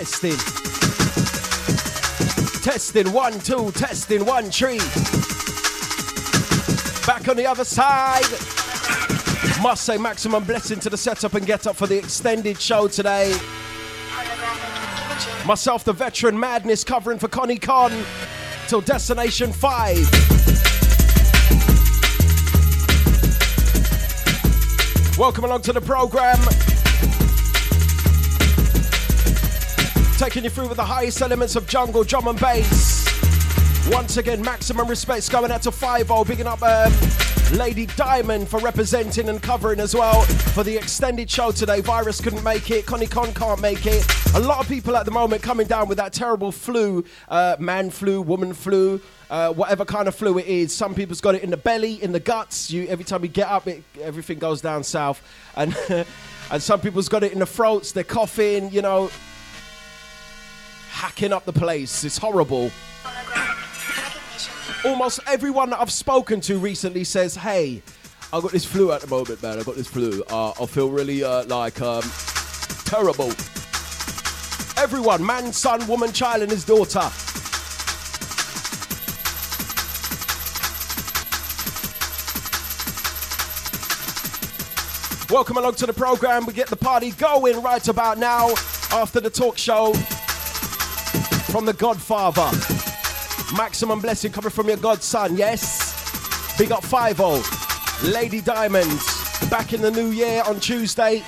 Testing. Testing 1, 2, testing 1, 3. Back on the other side. Must say maximum blessing to the setup and get up for the extended show today. Myself, the veteran Madness, covering for Connie Con till Destination 5. Welcome along to the program. Taking you through with the highest elements of jungle, drum and bass. Once again, maximum respects going out to 5-0, bigging up Lady Diamond for representing and covering as well for the extended show today. Virus couldn't make it, Connie Con can't make it. A lot of people at the moment coming down with that terrible flu, man flu, woman flu, whatever kind of flu it is. Some people's got it in the belly, in the guts. Every time you get up, everything goes down south. And and some people's got it in the throats, they're coughing, you know, hacking up the place. It's horrible. Almost everyone that I've spoken to recently says, hey, I've got this flu at the moment, man. I've got this flu. I feel really, terrible. Everyone, man, son, woman, child, and his daughter. Welcome along to the program. We get the party going right about now after the talk show from the Godfather. Maximum blessing coming from your godson, yes? Big up 5-0. Lady Diamond, back in the new year on Tuesday.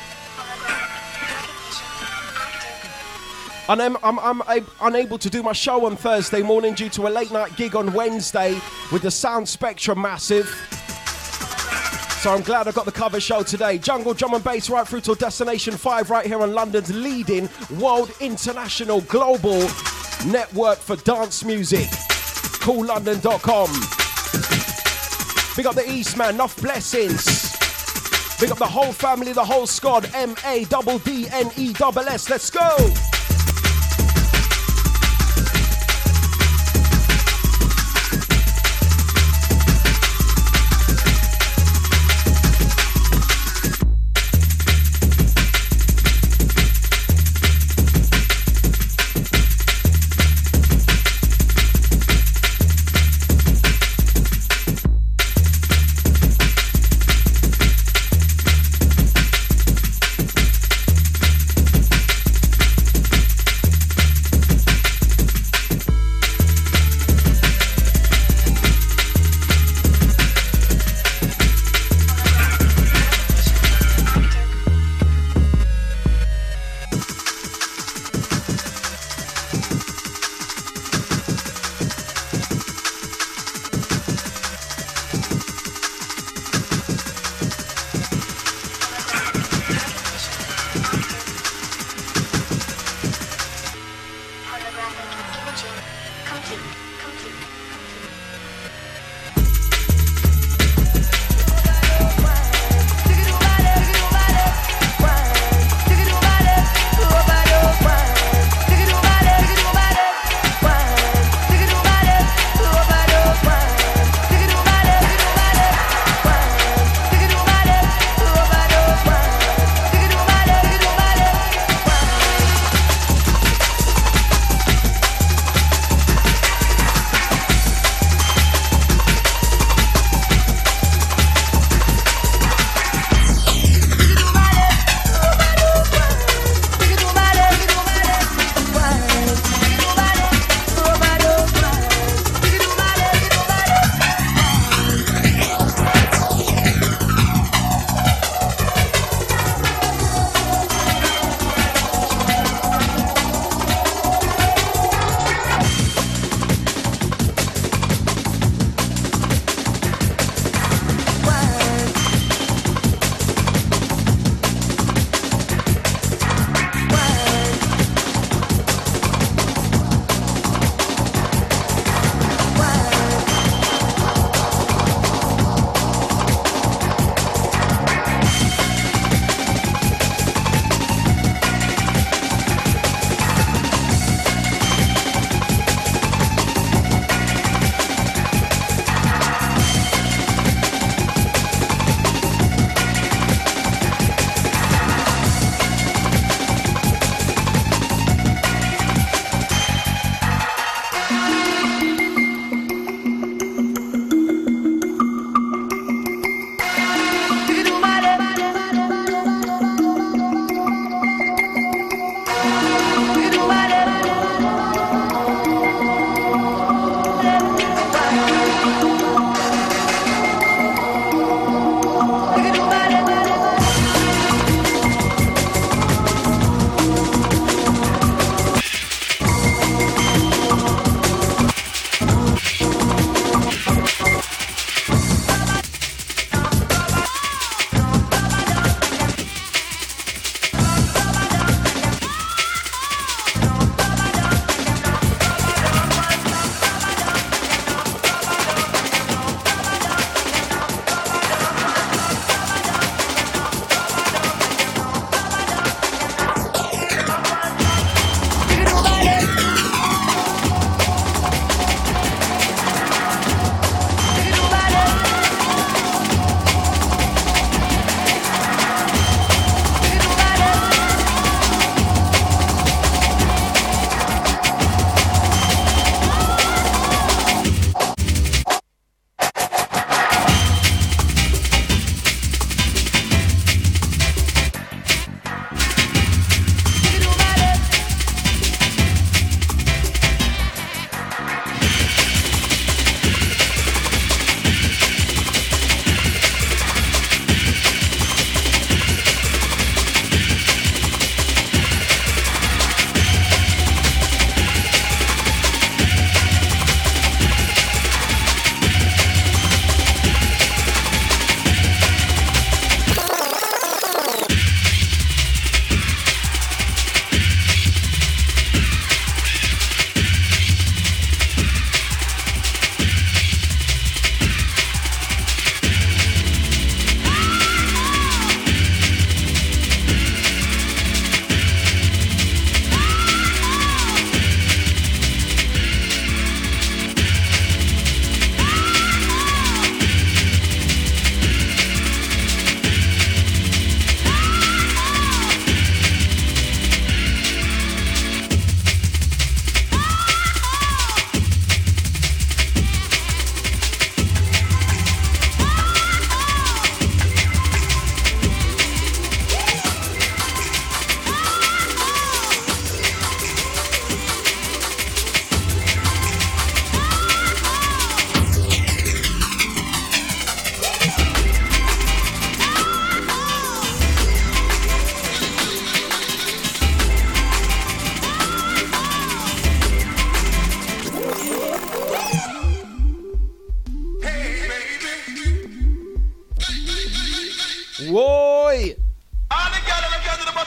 And I'm unable to do my show on Thursday morning due to a late night gig on Wednesday with the Sound Spectrum Massive. So I'm glad I got the cover show today. Jungle, drum and bass right through till Destination 5 right here on London's leading world international global network for dance music. CoolLondon.com. Big up the East, man. Enough blessings. Big up the whole family, the whole squad. MADDNESS. Let's go.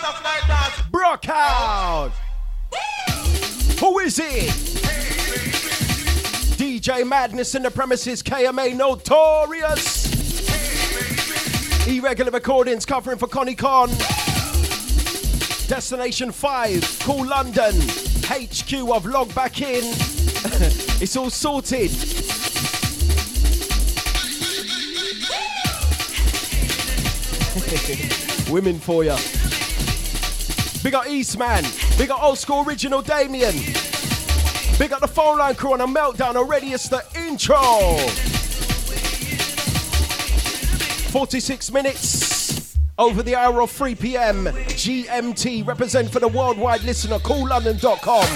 Brock out. Who is it? DJ Madness in the premises, KMA Notorious. Irregular Recordings covering for Connie Con. Destination 5, Cool London. HQ of Log Back In. It's all sorted. Women for ya. Big up Eastman. Big up Old School Original Damien. Big up the phone line crew on a meltdown already. It's the intro. 46 minutes over the hour of 3 p.m. GMT. Represent for the worldwide listener. CoolLondon.com.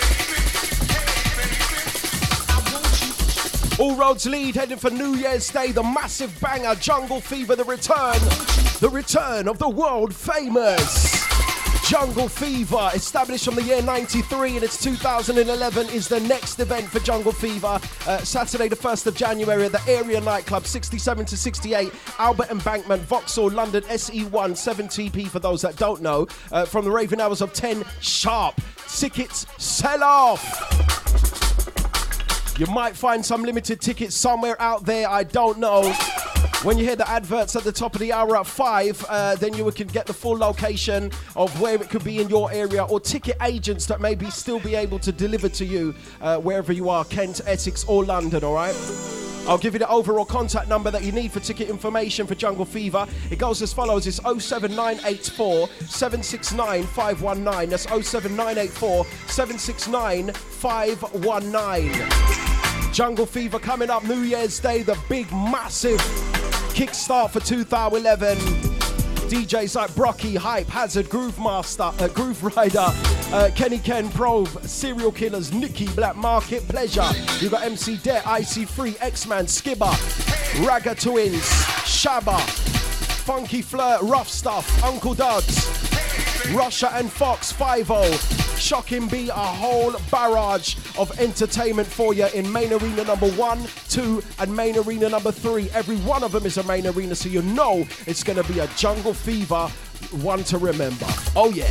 All roads lead, heading for New Year's Day, the massive banger, Jungle Fever, the return of the world famous Jungle Fever, established from the year 93 and it's 2011 is the next event for Jungle Fever. Saturday the 1st of January at the Area Nightclub, 67 to 68, Albert Embankment, Vauxhall, London, SE1, 7TP for those that don't know, from the raving hours of 10 sharp. Tickets sell off. You might find some limited tickets somewhere out there, I don't know. When you hear the adverts at the top of the hour at 5, then you can get the full location of where it could be in your area, or ticket agents that maybe still be able to deliver to you wherever you are, Kent, Essex or London, all right? I'll give you the overall contact number that you need for ticket information for Jungle Fever. It goes as follows. It's 07984 769 519. That's 07984 769 519. Jungle Fever coming up New Year's Day, the big, massive kickstart for 2011. DJs like Brocky, Hype, Hazard, Groove Master, Groove Rider, Kenny Ken, Probe, Serial Killers, Nicky, Black Market, Pleasure. You got MC Det, IC3, X-Man, Skibber, Ragga Twins, Shabba, Funky Flirt, Rough Stuff, Uncle Duds, Russia and Fox, 5-0. Shocking Beat, a whole barrage of entertainment for you in main arena number 1, 2 and main arena number 3. Every one of them is a main arena, so you know it's going to be a Jungle Fever one to remember. Oh yeah.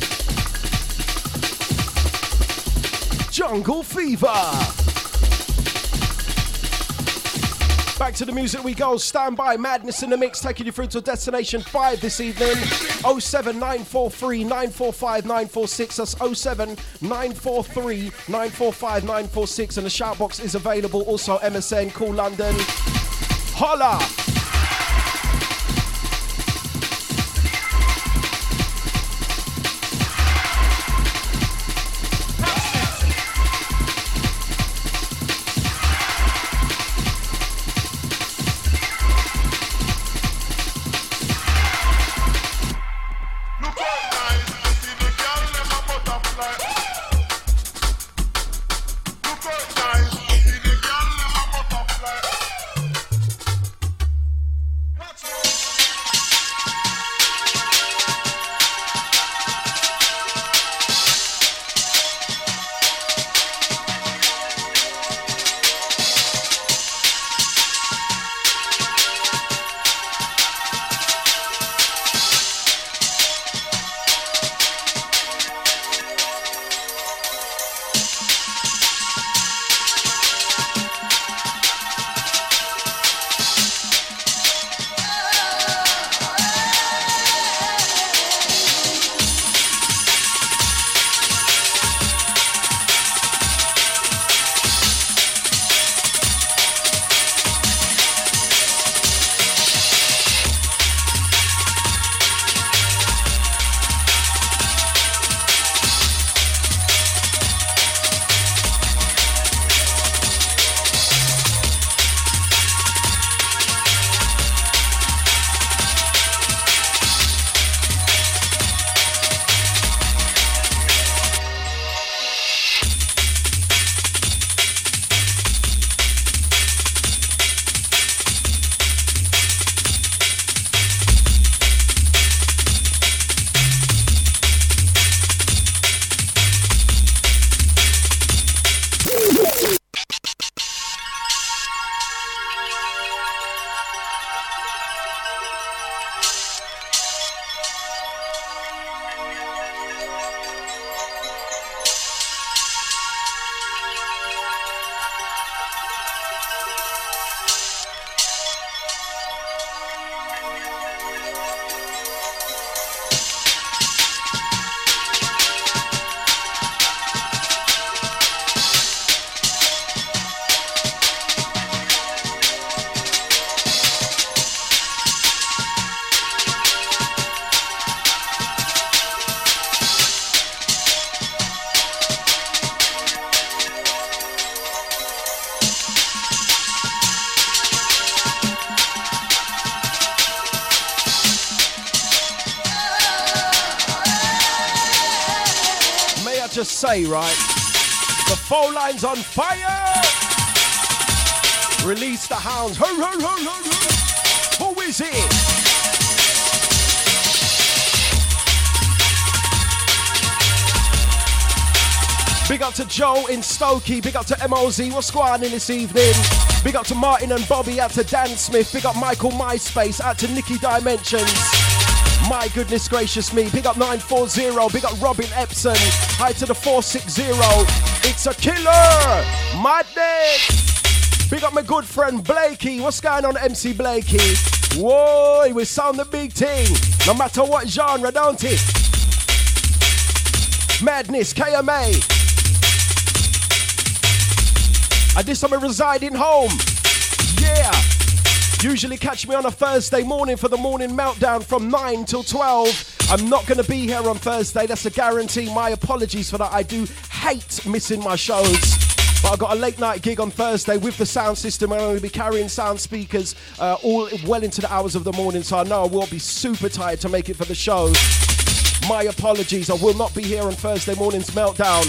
Jungle Fever. Back to the music we go. Stand by. Madness in the mix, taking you through to Destination 5 this evening. 07943 945 946. That's 07943 945 946. And the shout box is available. Also MSN, Cool London. Holla! just say, right? The phone line's on fire! Release the hounds. Who is it? Big up to Joe in Stokey. Big up to MOZ. What's going on in this evening? Big up to Martin and Bobby. Out to Dan Smith. Big up Michael MySpace. Out to Nikki Dimensions. My goodness gracious me. Big up 940. Big up Robin Epson. Hi to the 460. It's a killer. Madness. Big up my good friend Blakey. What's going on, MC Blakey? Whoa, we sound the big thing. No matter what genre, don't it? Madness, KMA. And this time I'm residing home. Yeah. Usually catch me on a Thursday morning for the morning meltdown from 9 till 12. I'm not going to be here on Thursday. That's a guarantee. My apologies for that. I do hate missing my shows. But I've got a late night gig on Thursday with the sound system. I'm going to be carrying sound speakers all well into the hours of the morning. So I know I will be super tired to make it for the show. My apologies. I will not be here on Thursday morning's meltdown.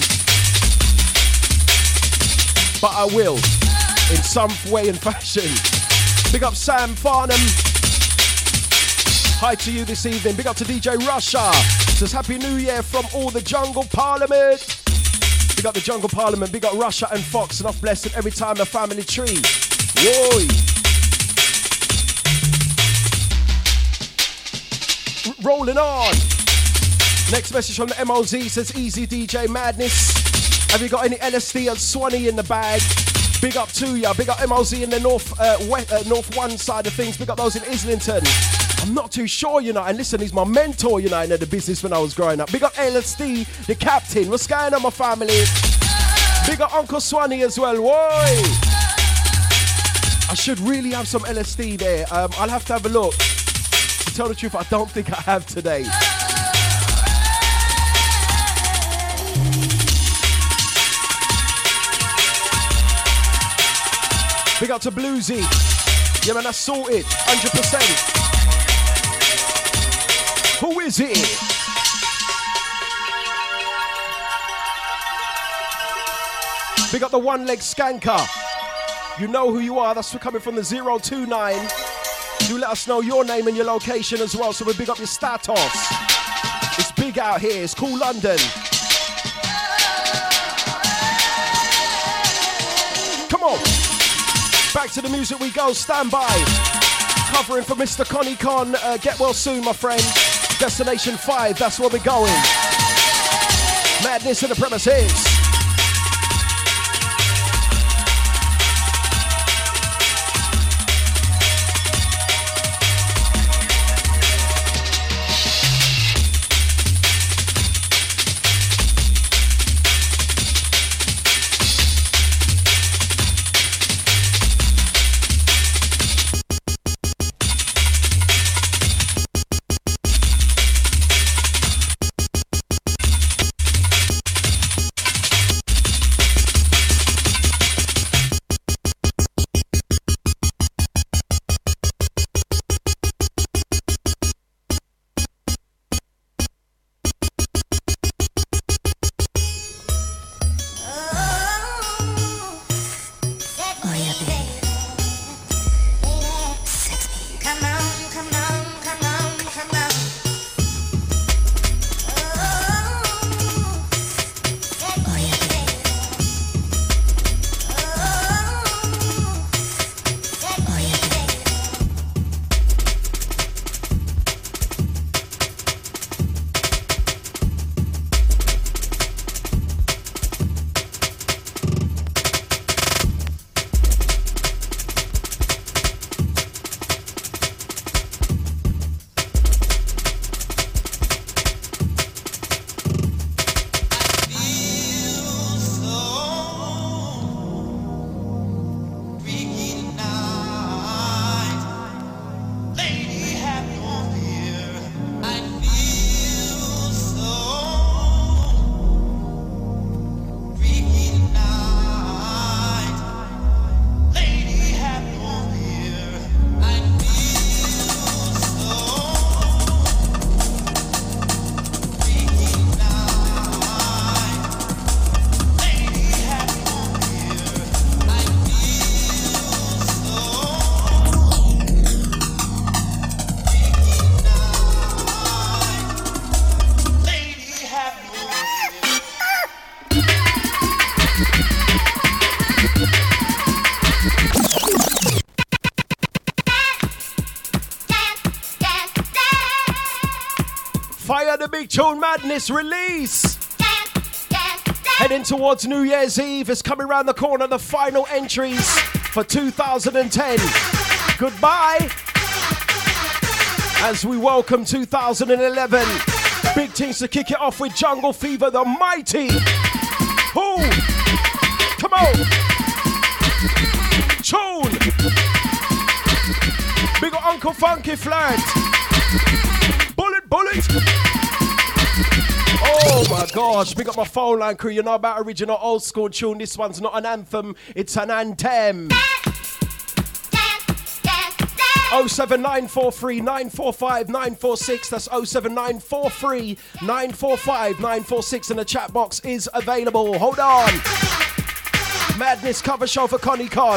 But I will, in some way and fashion. Big up Sam Farnham. Hi to you this evening. Big up to DJ Russia. Says Happy New Year from all the Jungle Parliament. Big up the Jungle Parliament. Big up Russia and Fox. Enough blessing every time a family tree. Whoa. Rolling on. Next message from the MOZ says Easy DJ Madness. Have you got any LSD and Swanee in the bag? Big up to ya. Big up MOZ in the north one side of things. Big up those in Islington. I'm not too sure, you know. And listen, he's my mentor, you know, in the business when I was growing up. Big up LSD, the captain. What's going on, my family? Big up Uncle Swanee as well. Whoa! I should really have some LSD there. I'll have to have a look. To tell the truth, I don't think I have today. Big up to Bluesy. Yeah, man, that's sorted. 100%. Who is it? Big up the one-leg skanker. You know who you are. That's coming from the 029. Do let us know your name and your location as well, so we big up your status. It's big out here. It's cool London. Come on. Back to the music we go. Stand by. Covering for Mr. Connie Con. Get well soon, my friend. Destination 5. That's where we're going. Madness in the premises. Fire the big tune, Madness release. Heading towards New Year's Eve. It's coming around the corner. The final entries for 2010. Goodbye. As we welcome 2011. Big things to kick it off with Jungle Fever, the mighty. Who? Come on. Tune. Big ol' Uncle Funky Flirt. Bullet. Oh my gosh, big up my phone line crew. You know about original old school tune. This one's not an anthem, it's an anthem. 07943 945 946. That's 07943 945 946. And the chat box is available. Hold on. Madness cover show for Connie Con.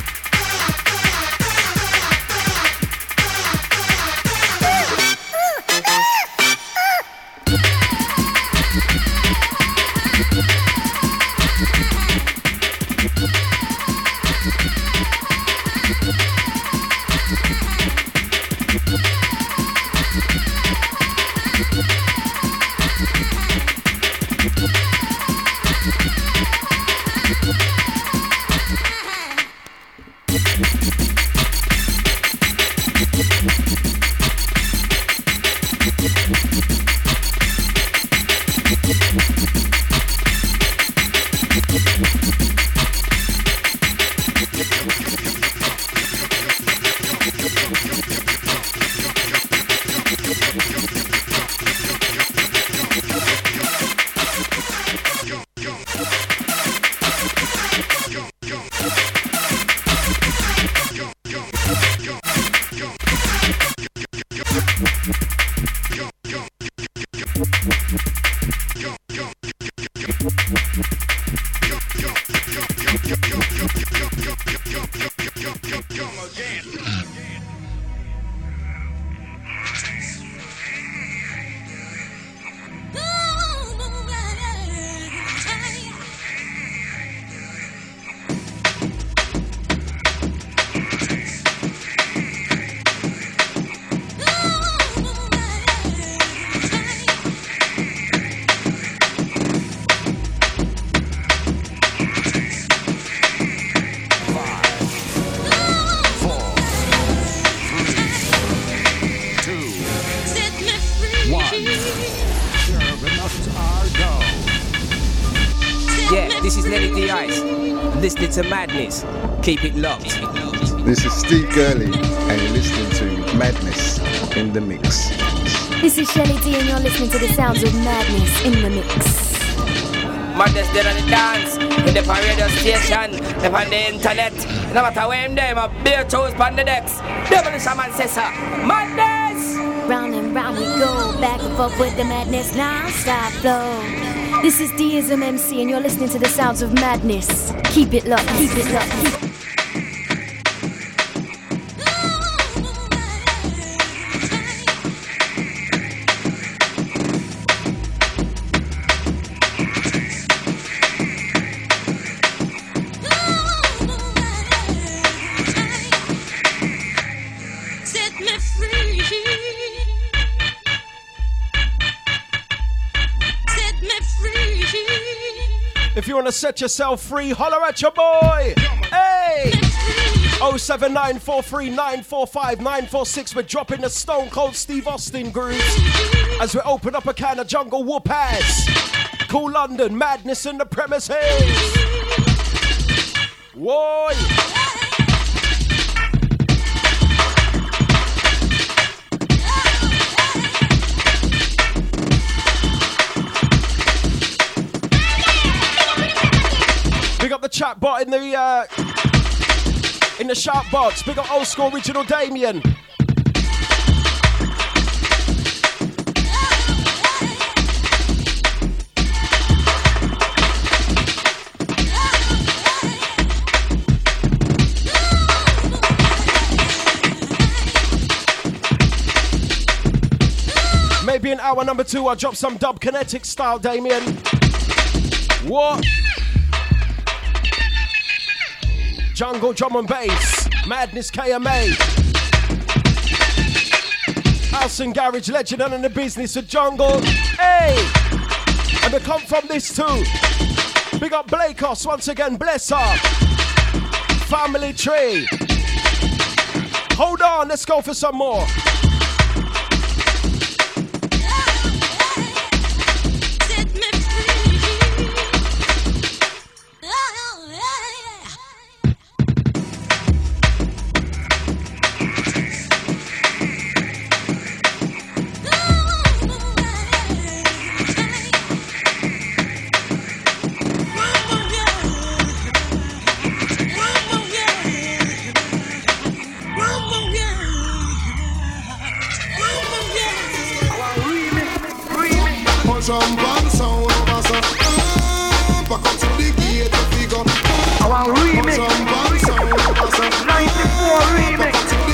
Listening to Madness. Keep it locked. This is Steve Gurley, and you're listening to Madness in the Mix. This is Shelly D, and you're listening to the sounds of Madness in the Mix. Madness dead on the dance, in the radio station, up on the internet. No matter where I'm there, my beer toes on the decks. Devil the shaman says, Madness! Round and round we go, back and forth with the Madness non-stop flow. This is Deism MC, and you're listening to the sounds of Madness. Keep it locked, keep it locked. If you want to set yourself free, holler at your boy. Hey! 07943 945 946. We're dropping the Stone Cold Steve Austin grooves as we open up a can of Jungle Whoop ass. Cool London, Madness in the premises. Whoa! Big up the chat bot in the shout box. Big up old school original Damien. Maybe in hour number 2 I'll drop some dub kinetic style, Damien. What? Jungle drum and bass, Madness KMA. House and Garage legend and in the business of jungle. Hey! And they come from this too. Big up Blakos once again, bless her. Family tree. Hold on, let's go for some more. Jump and sound over some. Back up to the gate to figure. Our remix. Jump and sound over some. 94 remix.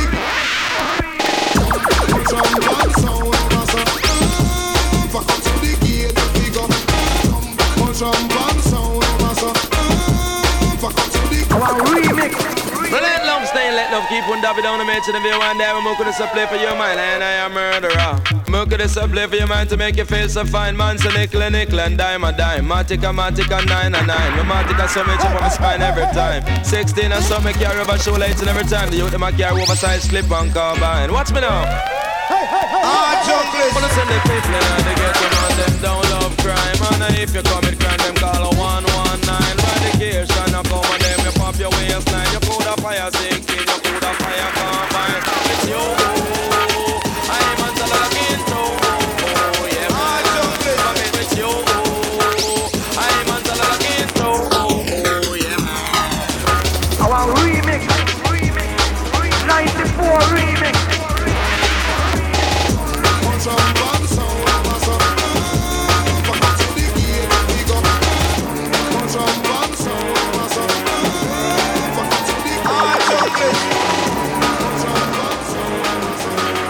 Jump and sound over some. Back up to the gate to figure. Jump and sound over some. Back up to the. Our remix. Let love stay, let love keep on dabbing down the match and the view one day. I'm going to play for your mind and I am a murderer. Mocha this a play for your mind to make you feel so fine. Man, so nickel and dime a dime. Matica, 9 and 9. No Matica, so much up on my spine every time. 16 and some make carry over shoelaces and every time. The youth them a carry oversized slip and carbine. Watch me now. Chocolate. Wanna send the people and they get some on them don't love crime. And if you commit crime, them call a 119. Radication, I come on them, you pop your waistline. You put a fire sinking, you put a fire combine. It's you, I'm on the login too. Yeah, it's you, I'm on the login too. Yeah. Our remix. 94 remix. Jump and sound over some. Back up to the gate to figure. Jump and sound over some. Back up to the gate. Jump and sound over some.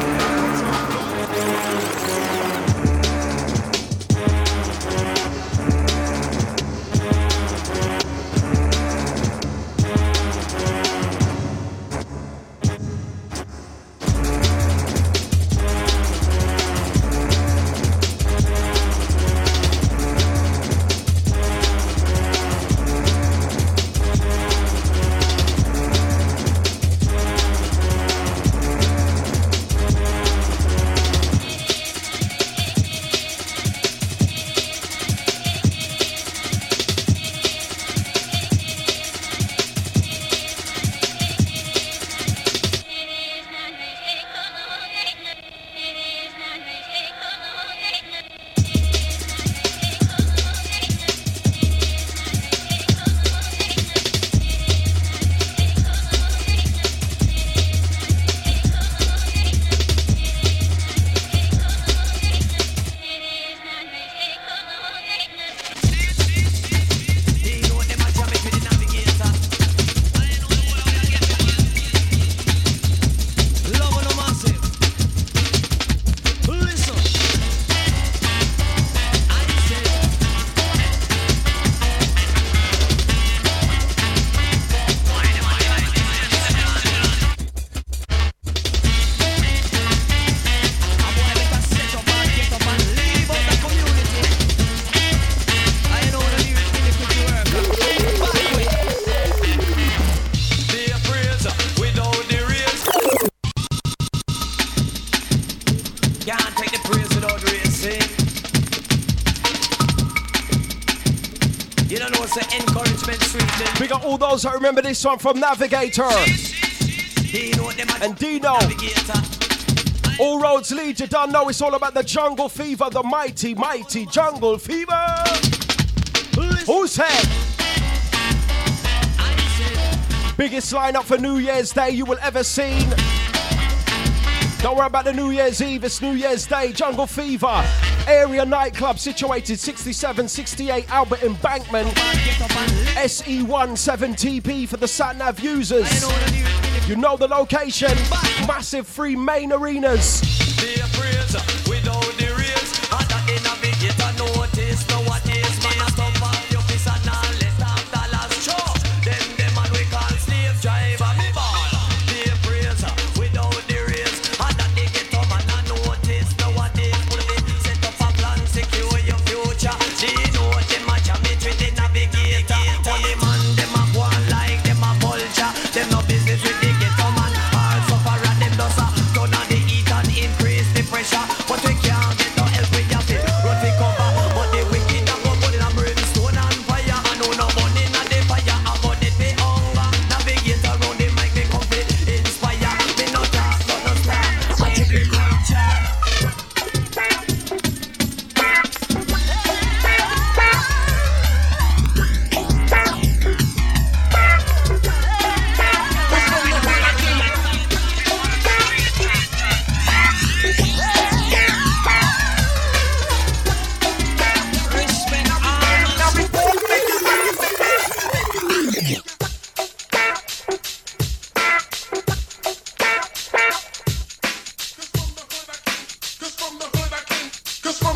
Big up all those that remember this one from Navigator and Dino. All roads lead, you don't know it's all about the jungle fever, the mighty, mighty jungle fever. Who's head? Biggest lineup for New Year's Day you will ever seen. Don't worry about the New Year's Eve, it's New Year's Day. Jungle Fever, area nightclub situated 6768 Albert Embankment. SE17TP for the sat-nav users. You know the location. Massive 3 main arenas.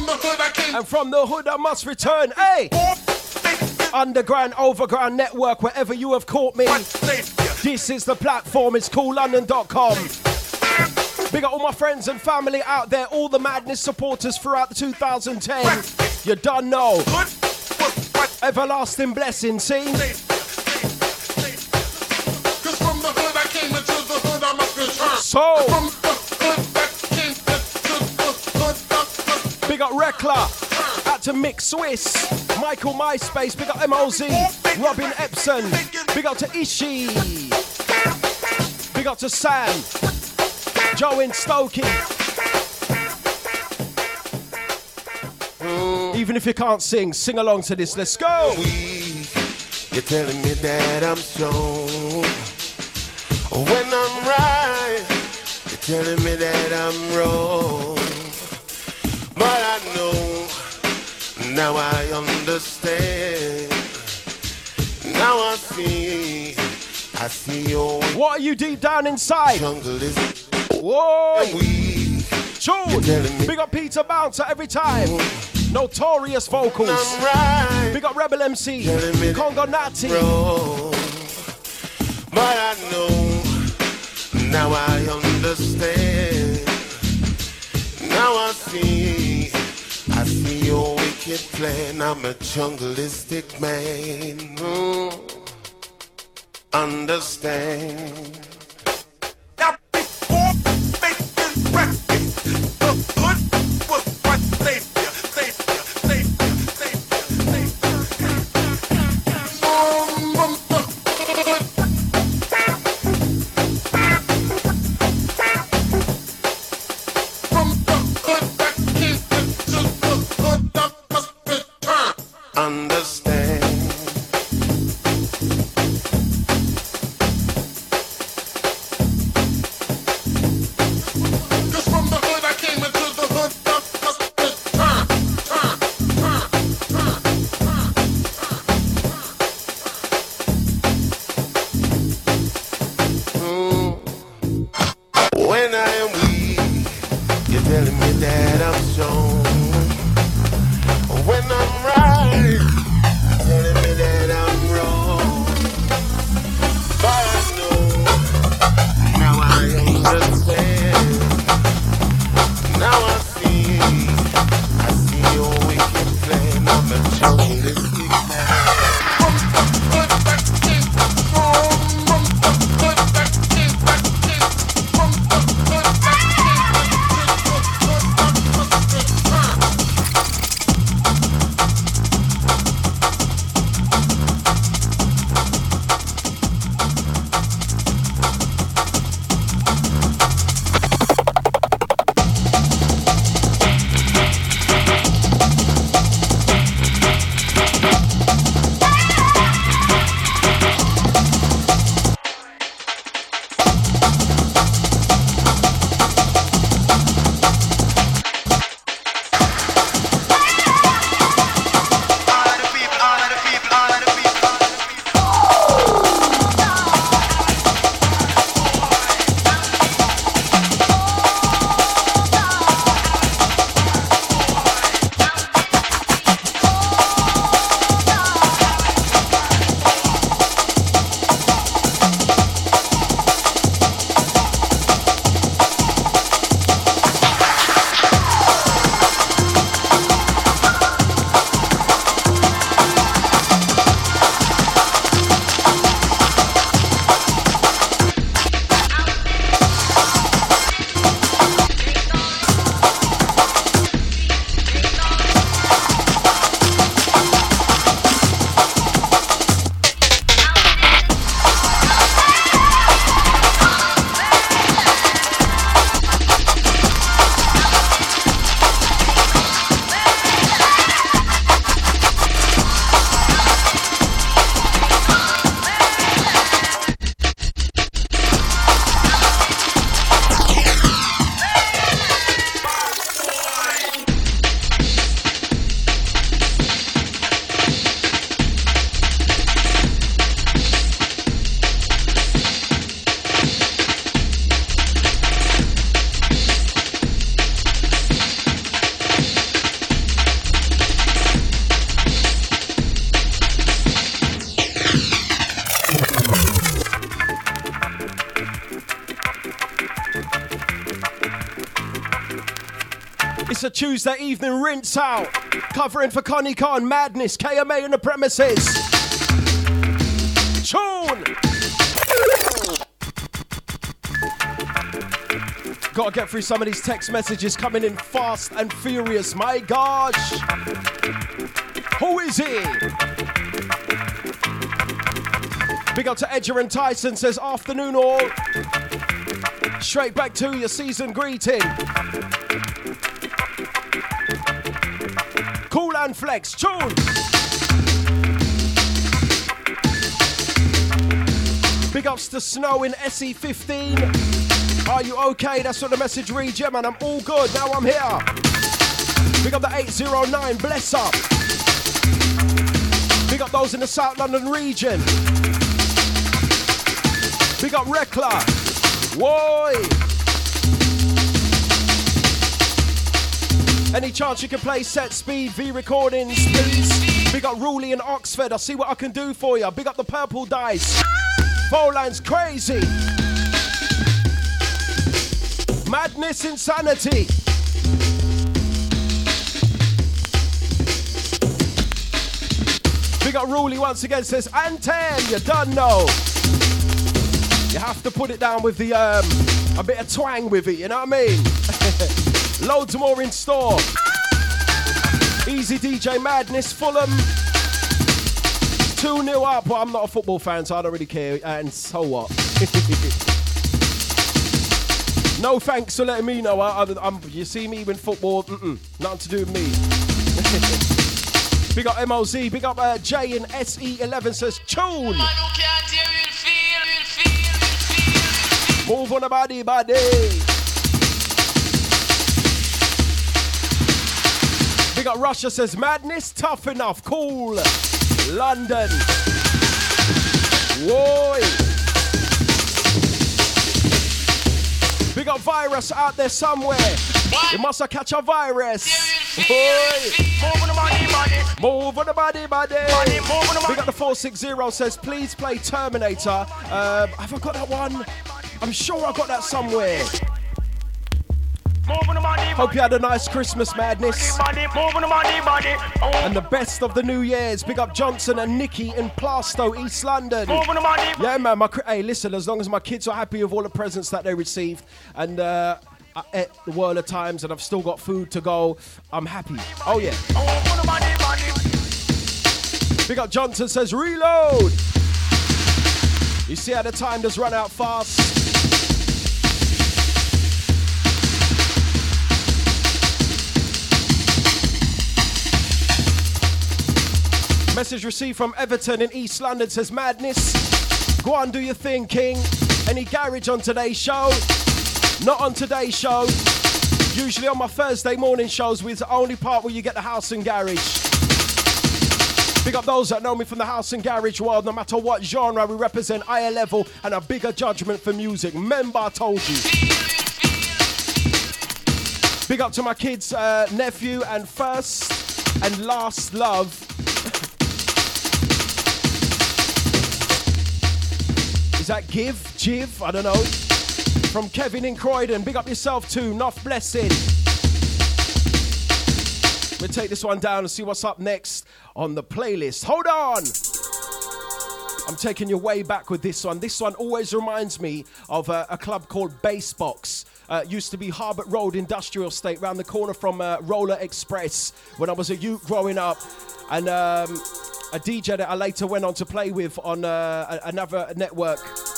the hood I came. And from the hood I must return. Hey! Underground, overground network, wherever you have caught me. This is the platform, it's coollondon.com. Big up all my friends and family out there, all the Madness supporters throughout the 2010. You done know. Everlasting blessing, see? Cause from the hood I came into the hood I must return. So, From the hood that came into the hood I must big up Rekla, out to Mick Swiss, Michael MySpace, big up MOZ, Robin Epson, big up to Ishi, big up to Sam, Joe in Stokey. Even if you can't sing, sing along to this, let's go. You're telling me that I'm strong when I'm right. You're telling me that I'm wrong, but I know now I understand. Now I see your What are you deep down inside? jungle is Whoa! weak. Tune! Big up Peter Bouncer every time. Notorious vocals. I'm right. Big up Rebel MC. Congo Nazi. Wrong, but I know now I understand. Now I see your wicked plan. I'm a jungleistic man. Understand. Now before making breakfast, the hood was what saved you. It's a Tuesday evening rinse out. Covering for Connie Khan, Madness, KMA in the premises. Tune! Gotta get through some of these text messages coming in fast and furious. My gosh! Who is he? Big up to Edger and Tyson, says afternoon all. Straight back to your season greeting. Cool and Flex, tune! Big ups to Snow in SE15. Are you okay? That's what the message reads. Yeah, man, I'm all good. Now I'm here. Big up the 809. Bless up. Big up those in the South London region. Big up Rekla. Whoa. Any chance you can play Set Speed V recordings, please? Big up Ruley in Oxford. I'll see what I can do for you. Big up the Purple Dice. Phone line's crazy. Madness, insanity. Big up Ruley once again, says Anten, you done know. You have to put it down with the a bit of twang with it, you know what I mean? Loads more in store. Easy DJ Madness, Fulham 2-0 up. Well, I'm not a football fan, so I don't really care. And so what? No thanks for letting me know. You see me with football, nothing to do with me. Big up MOZ, big up Jay in SE11 says tune. Move on the body. Big up Russia says Madness, tough enough, cool. London. Whoa. Big up Virus out there somewhere. You must have catch a virus. Move on the body. Move on the body. Big up the 460 says, please play Terminator. Have I got that one? I'm sure I got that somewhere. Hope you had a nice Christmas, Madness. And the best of the New Year's. Big up Johnson and Nikki in Plaistow, East London. Yeah, man. Hey, listen, as long as my kids are happy with all the presents that they received and I ate the world of times and I've still got food to go, I'm happy. Oh, yeah. Big up Johnson says, reload. You see how the time does run out fast. Message received from Everton in East London says, Madness, go on, do your thing, King. Any garage on today's show? Not on today's show. Usually on my Thursday morning shows, with the only part where you get the house and garage. Big up those that know me from the house and garage world. No matter what genre, we represent higher level and a bigger judgment for music. Remember, I told you. Big up to my kids, nephew and first and last love. Is that Jiv? I don't know. From Kevin in Croydon. Big up yourself too. Enough blessing. We'll take this one down and see what's up next on the playlist. Hold on. I'm taking you way back with this one. This one always reminds me of a club called Bassbox. Used to be Harbert Road Industrial Estate, round the corner from Roller Express when I was a youth growing up. And a DJ that I later went on to play with on another network.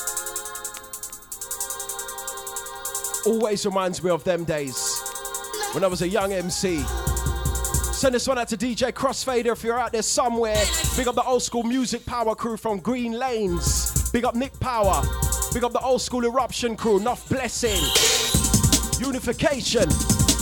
Always reminds me of them days when I was a young MC. Send this one out to DJ Crossfader if you're out there somewhere. Big up the old school music power crew from Green Lanes. Big up Nick Power. Big up the old school Eruption crew. Enough blessing. Unification.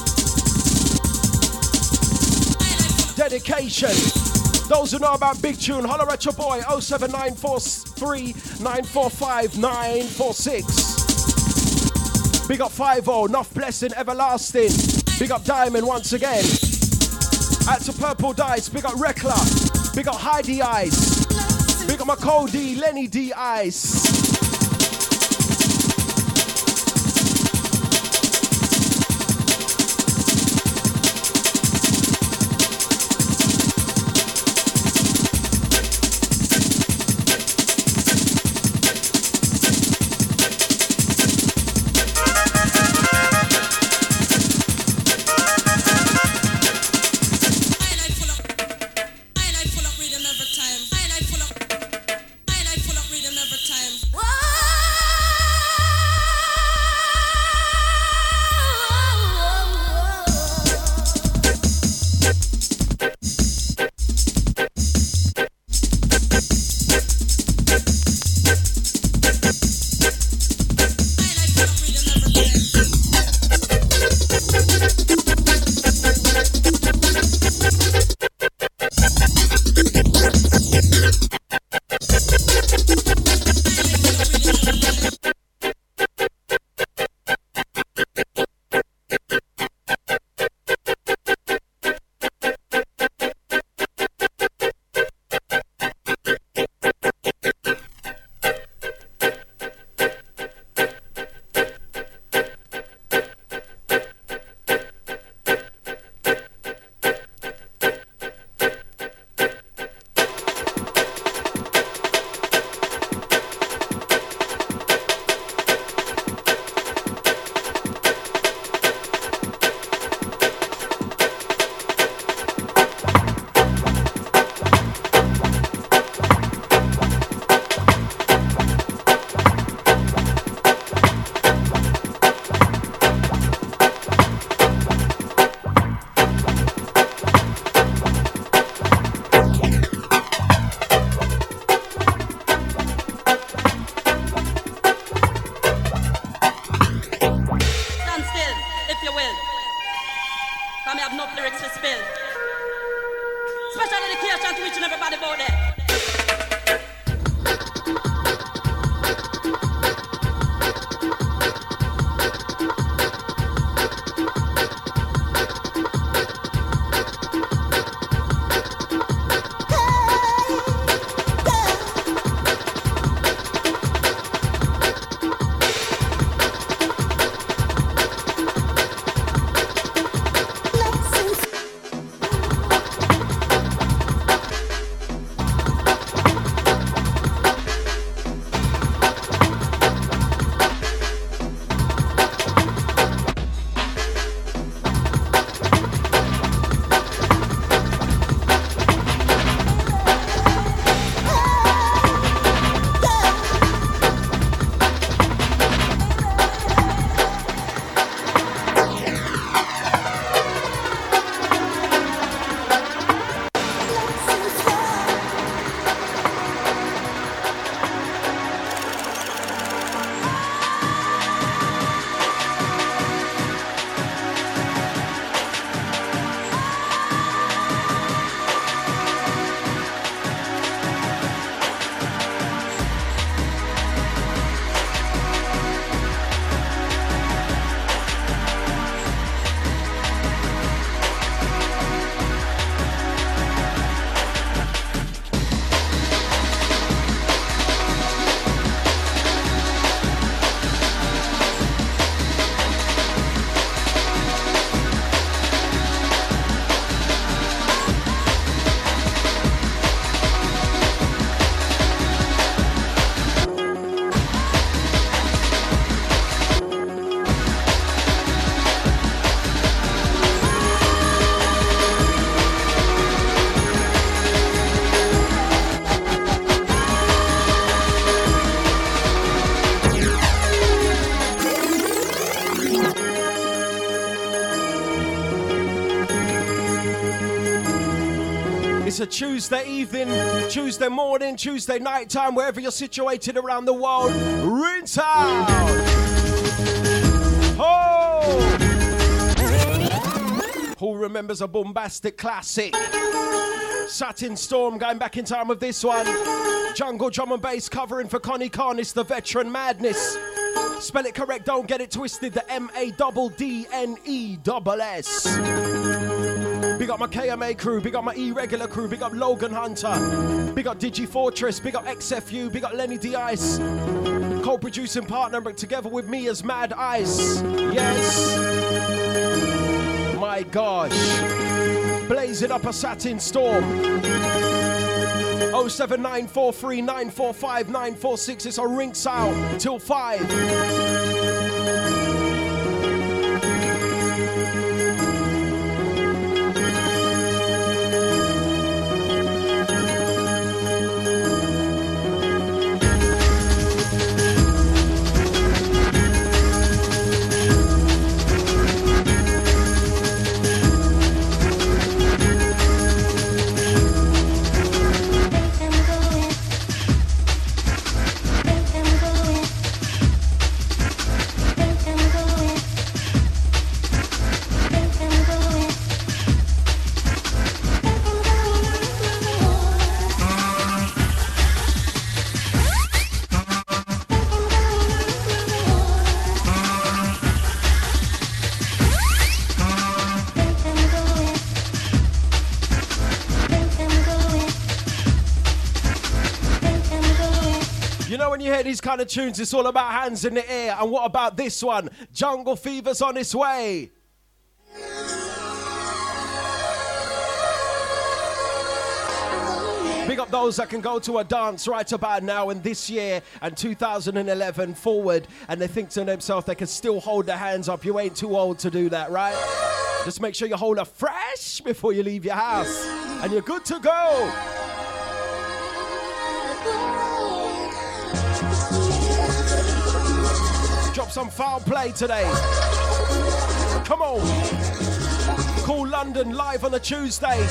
Dedication. Those who know about Big Tune, holler at your boy 07943 945 946. Big up 5-0, enough blessing, everlasting. Big up Diamond once again. Out to Purple Dice, big up Rekla. Big up Heidi Eyes. Big up my Cody, Lenny D Ice. dedication to each and everybody out there. It's a Tuesday evening, Tuesday morning, Tuesday night time, wherever you're situated around the world. Rinse out! Oh! Who remembers a bombastic classic? Satin Storm going back in time with this one. Jungle Drum and Bass covering for Connie Carnes, the Veteran Madness. Spell it correct, don't get it twisted. The MADDNESS. Big up my KMA crew, big up my Irregular crew, big up Logan Hunter, big up Digi Fortress, big up XFU, big up Lenny D Ice. Co-producing partner, but together with me as Mad Ice. Yes. My gosh. Blazing up a Satin Storm. 07943945946. It's a rinse out till 5. When you hear these kind of tunes, it's all about hands in the air. And what about this one? Jungle Fever's on its way. Big up those that can go to a dance right about now and this year and 2011 forward, and they think to themselves they can still hold their hands up. You ain't too old to do that, right? Just make sure you hold her fresh before you leave your house, and you're good to go. Drop some foul play today. Come on. Cool London live on a Tuesday.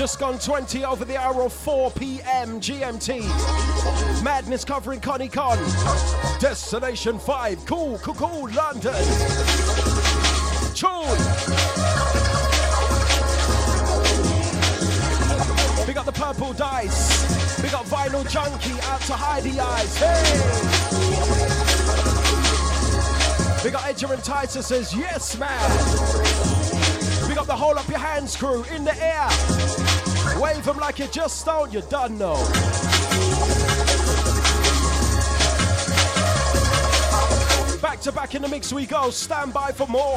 Just gone 20 over the hour of 4 p.m. GMT. Madness covering Connie Con. Destination 5, cool, London. Tune. We got the Purple Dice. We got Vinyl Junkie out to Heidi Eyes. Hey! We got Edger and Tyson says, yes, man. We got the Hold Up Your Hands crew in the air. Wave them like you just don't, you done know. Back to back in the mix we go. Stand by for more.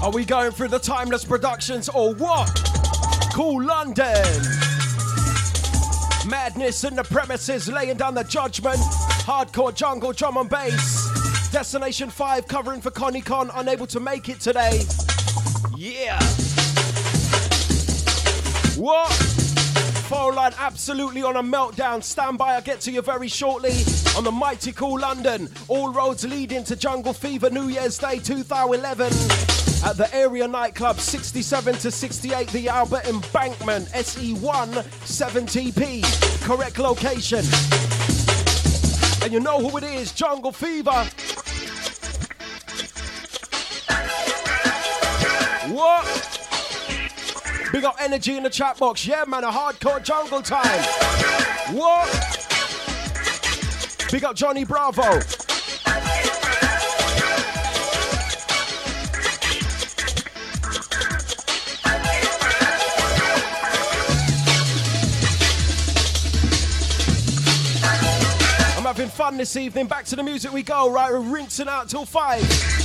Are we going through the Timeless Productions or what? Cool London. Madness in the premises, laying down the judgment. Hardcore jungle drum and bass. Destination 5 covering for Connie Con, unable to make it today. Yeah. What? Phone line absolutely on a meltdown. Stand by, I'll get to you very shortly on the mighty Cool London. All roads leading to Jungle Fever New Year's Day 2011 at the Area Nightclub 67 to 68, the Albert Embankment, SE1 7TP. Correct location. And you know who it is, Jungle Fever. What? Big up energy in the chat box. Yeah, man, a hardcore jungle time. What? Big up Johnny Bravo. I'm having fun this evening. Back to the music we go. Right, we're rinsing out till 5.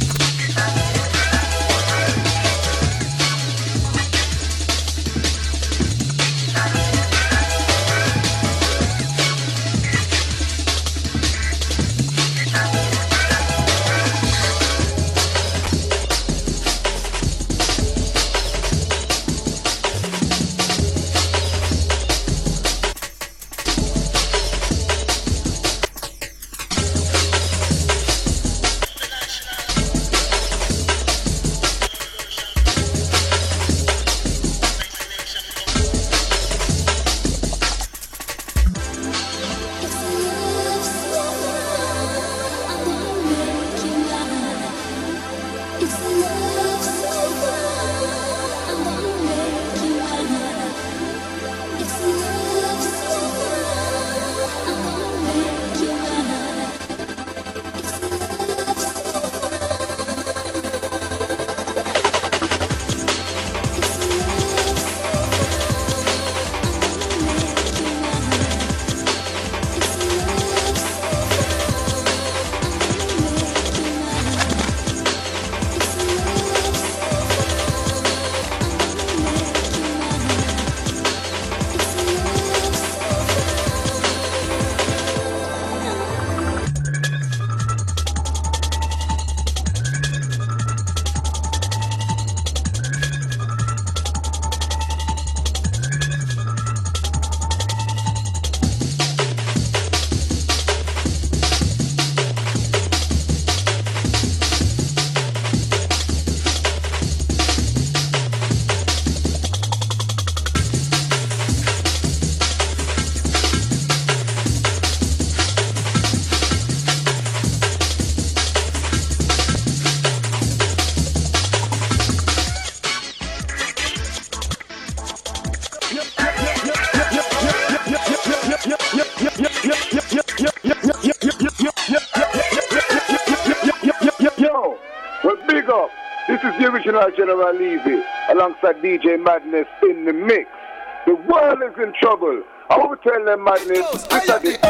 General Levy alongside DJ Madness in the mix. The world is in trouble. I will tell them Madness. This is the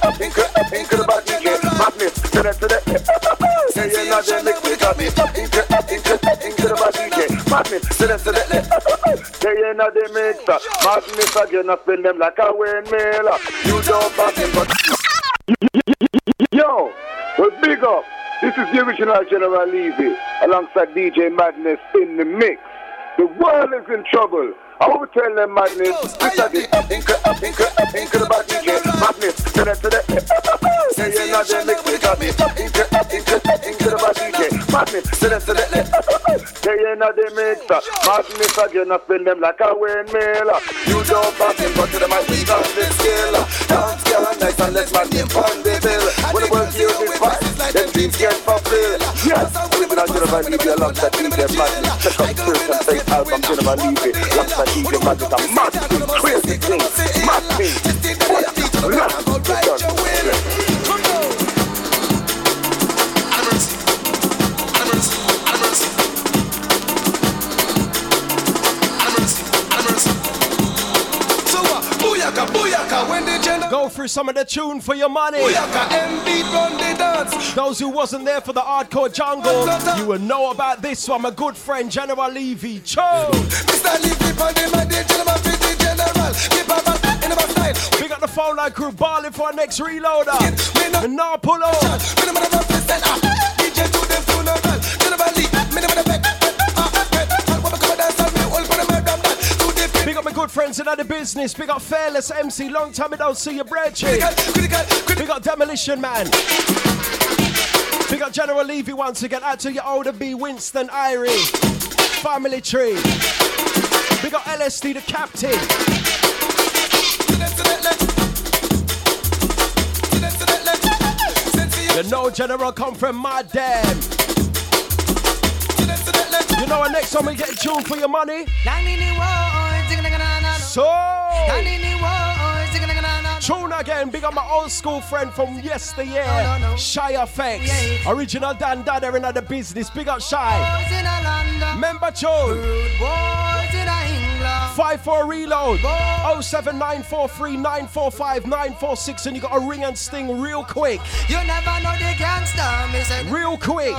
incredible DJ Madness. Say you're not the mix with me. Incredible DJ Madness. Say you're not the mixer. Madness again, I spin them like a windmill. You don't pass him, but yo, we're big up. This is the original General Levy alongside DJ Madness in the mix. The world is in trouble. I will tell them Madness. This is the incredible DJ Madness. Say you're not the mix with me. Incredible DJ Madness. Say you're not the mixer. Madness again, I spin them like a windmill. You don't pass him, but to the mic we got the skill. Dance girl and nice and let's man name on the bill. When the world hears this fight, then dreams get fulfilled. Yes, original General Levy alongside DJ Madness. Check out first and second album General Levy alongside DJ Madness. A mad thing, crazy thing, mad thing. Booyaka, booyaka, when the general. Go through some of the tune for your money. Booyaka, MB run the dance. Those who wasn't there for the hardcore jungle, you will know about this one. My good friend General Levy. Cho. Mr. Levy, for the man, the gentleman, for the general. Keep up in the style. We got the phone line crew balling for our next reloader. And now pull up. DJ to the funeral. General Lee, minimum effect. Big up my good friends in the business. Big up Fearless MC. Long time I don't see you, Bridget. Big up Demolition Man. Big up General Levy once again. Out to your older B, Winston Irie. Family Tree. Big up LSD, the captain. You know General come from my damn. You know our next time we get tuned for your money. So tune again. Big up my old school friend from yesteryear, Shy Effects. Original Dan Dada in the business. Big up Shy. Member tune. 54 reload 07943945946 and you got a ring and sting real quick. You never know the gangster, real quick.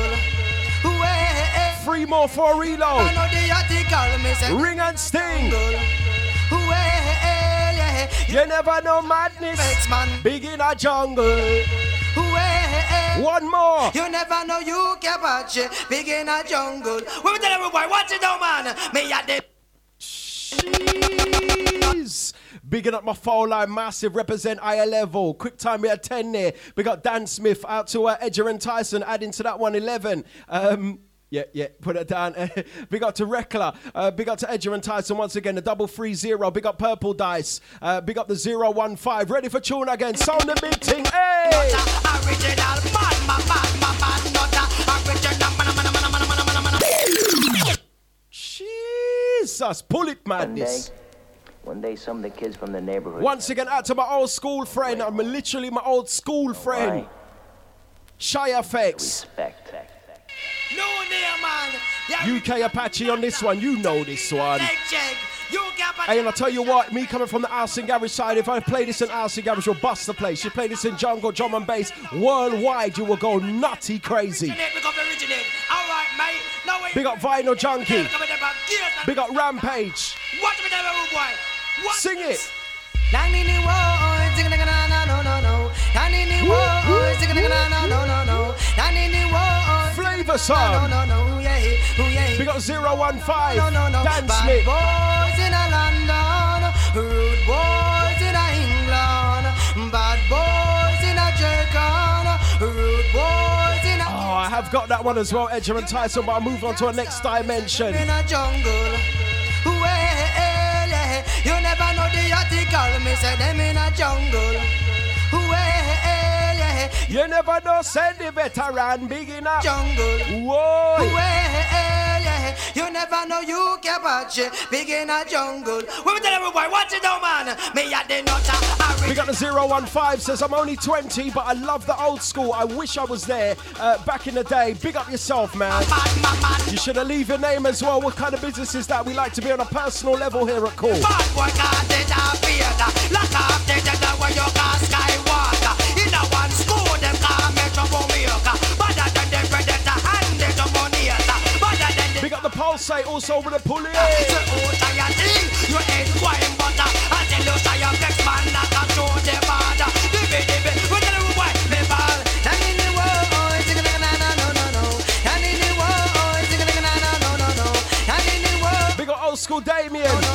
3 more for reload. Ring and sting. You never know madness. Big in a jungle. 1 more. You never know you can watch it. Big in a jungle. When we tell everybody, watch it down, man. Me at the. Jeez. Bigging up my phone line, massive, represent higher level. Quick time, we had 10 there. We got Dan Smith out to Edger and Tyson, adding to that one 11. Yeah, put it down. Big up to Rekla. Big up to Edger and Tyson once again. The 330. Big up Purple Dice. Big up the 015. Ready for tune again. Sound the big thing. Hey! Original Jesus, pull it, madness. One day, some of the kids from the neighborhood. Once again, out to my old school friend. I'm literally my old school friend. Shy Effects. Respect. No there, man. UK Apache on this one. You know this one. Hey, and I'll tell you what, me coming from the House and Garage side, if I play this in House and Garage, you'll bust the place. You play this in Jungle, Drum and Bass, worldwide, you will go nutty crazy. Big up Vinyl Junkie. Big up Rampage. Sing it. Flavor song. Big up 015. Dan Smith. Boys in London, rude boys in England, bad boys in Jamaica, rude boys in. Oh, I have got that one as well, Edger and Tyson, but I'll move on to our next dimension. In a jungle, you never know the article, me say them in a jungle. You never know, send the veteran big enough. Jungle. Whoa. You never know you can watch it. Big in a jungle. When we tell everybody, watch it down, man. Me at the nutter. We got the 015 says I'm only 20, but I love the old school. I wish I was there back in the day. Big up yourself, man. You should have leave your name as well. What kind of business is that? We like to be on a personal level here at Cool. Bad boy can't take a theater. Lock up the theater where you can Skywalker. In a one school, them can't make trouble maker. Better than the predator and the dominator. Big up the Pulsate, also with the pulley. You ain't quite butter. Until you say your next man not a show the border. Divi, we tell you why, me ball. And in the world, no. And in the world, no. And in the world. Big up old school Damien. No.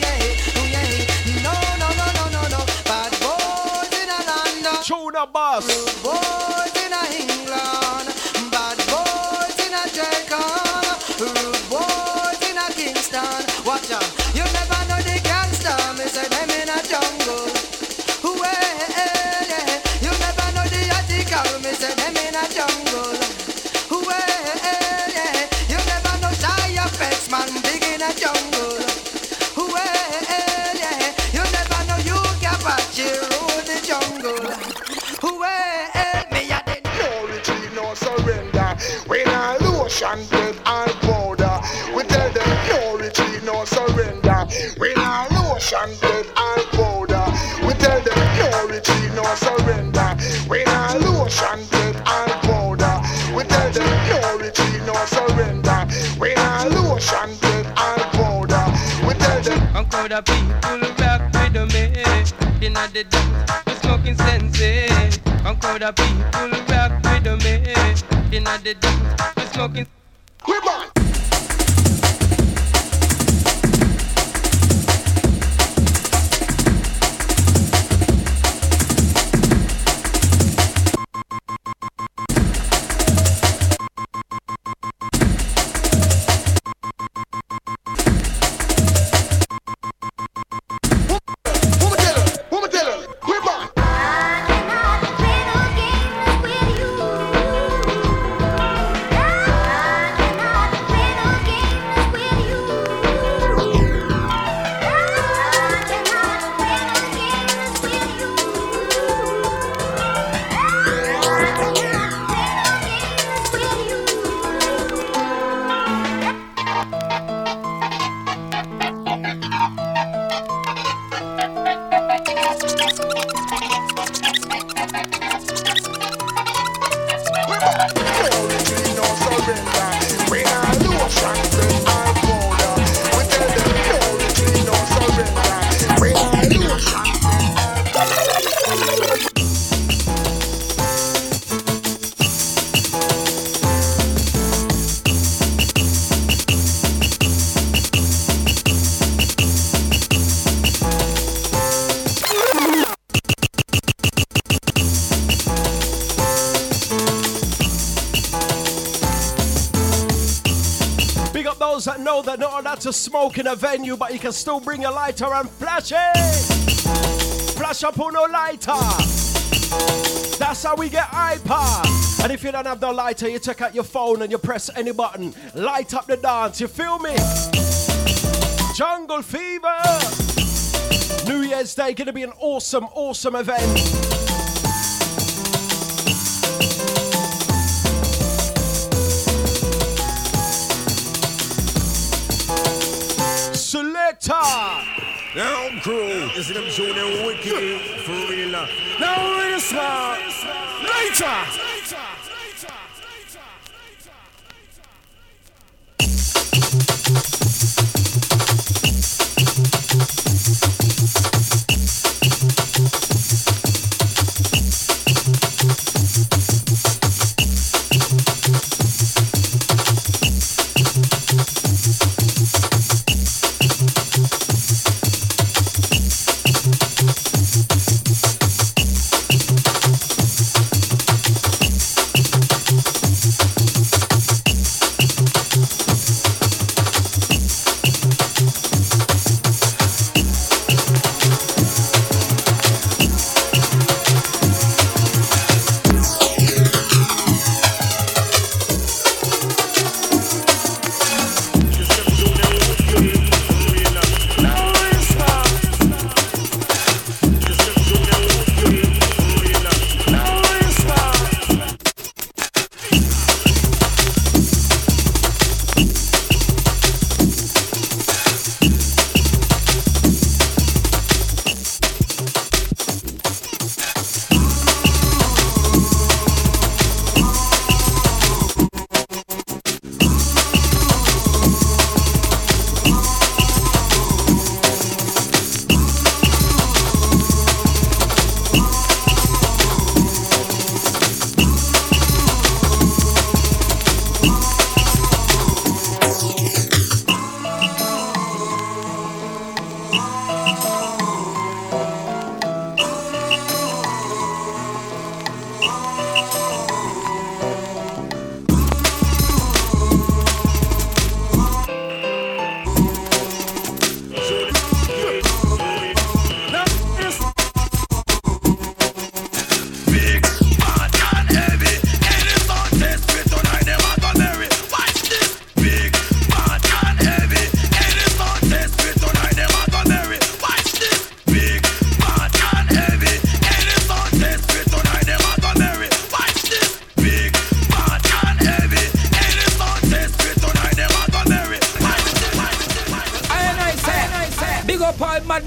Bad boys in a London. Tuna Boss. Boys in a England. Bad boys in a Jamaica. Rude boys in a Kingston. Watch out, you never know the gangster. Me say them in a jungle. You never know the article. Me say them in a jungle. You never know Shy Effects, man. Big in a jungle. You never know you can watch it rule the jungle. Me a the no retreat, no surrender. When I lotion, dead and powder, we tell them no retreat, no surrender. crowd of people rock with me. In the dance, we smoking sense. A crowd of people rock with me. In the dance, we smoking. We're on. That know that not allowed to smoke in a venue, but you can still bring your lighter and flash it. Flash up on no lighter. That's how we get hyper. And if you don't have no lighter, you check out your phone and you press any button. Light up the dance, you feel me? Jungle Fever. New Year's Day, gonna be an awesome, awesome event. Selector! Now, crew, you see them showing them wicked for real. Now, real smart. Later!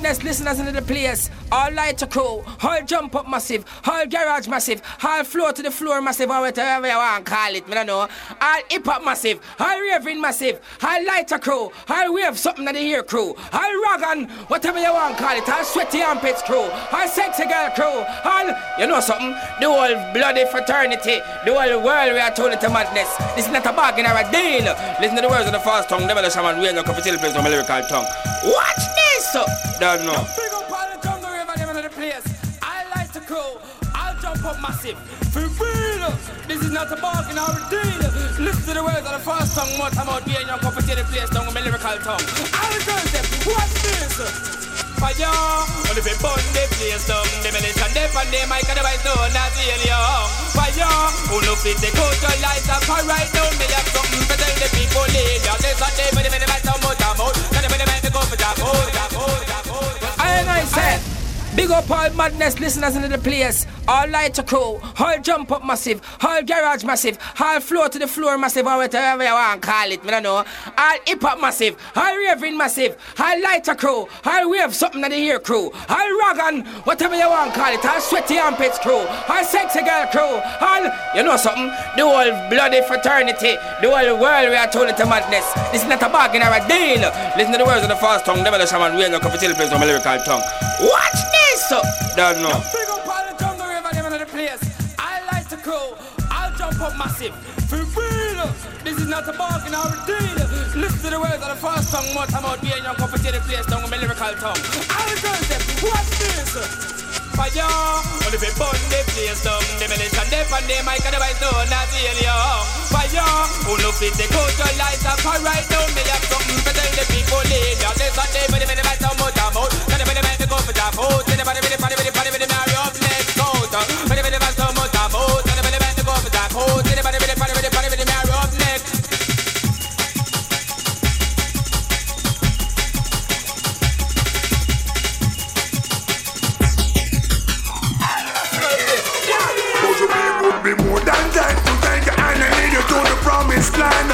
madness listeners in the place. All lighter crew, all jump up massive, all garage massive, all floor to the floor massive, or whatever you want to call it, I don't know. All hip hop massive, all raving massive, all lighter crew, all wave something that they hear crew, all raggan, whatever you want to call it, all sweaty armpits crew, all sexy girl crew, all, you know something, the whole bloody fraternity, the whole world we are told it to madness. This is not a bargain or a deal. Listen to the words of the fast tongue, never the shaman, we ain't gonna compete place from a lyrical tongue. Watch this! Don't know. Big up all the jungle river, them in the place. I like to crow, I'll jump up massive. For real, this is not a bargain or a deal. Listen to the words of the fast tongue, what I'm out being young, compete place tongue, with my lyrical tongue. I'll tell them, watch this! Fire, only if you burn the place down, the militia, the and the mic and the white door, not really young. Fire, who look fit the coat, your lights up, right down, they have something to tell the people later. There's a day when they might come out of mouth, and they might go for that I said, big up all madness listeners in the place. All lighter crew, all jump up massive, all garage massive, all floor to the floor massive, or whatever you want to call it, I don't know. All hip hop massive, all raving massive, all lighter crew, all wave something that they hear crew, all raggan, whatever you want to call it, all sweaty armpits crew, all sexy girl crew, all, you know something, the whole bloody fraternity, the whole world we are told it to madness. This is not a bargain or a deal. Listen to the words of the fast tongue, never the shaman, we ain't gonna compete place from a lyrical tongue. Watch this! Don't know. Big up all the jungle river, them in the place. I like to crow, I'll jump up massive. For real, this is not a bargain or a deal. Listen to the words of the fast tongue, what I'm out being young, compete place tongue, with my lyrical tongue. I'll tell them, watch this! Fire, only if you burn the place down, the militia, the and the mic and the white door, not really young. Fire, who look fit the coat, your lights up, right down, they have something to tell the people later. There's a day when they might come out of mouth, and they might go for that food. Anybody with the marry up next out. When they might come out of mouth, and they might go for that food. Anybody with the marry up next. Would be more than that to take you and I lead you to the promised land.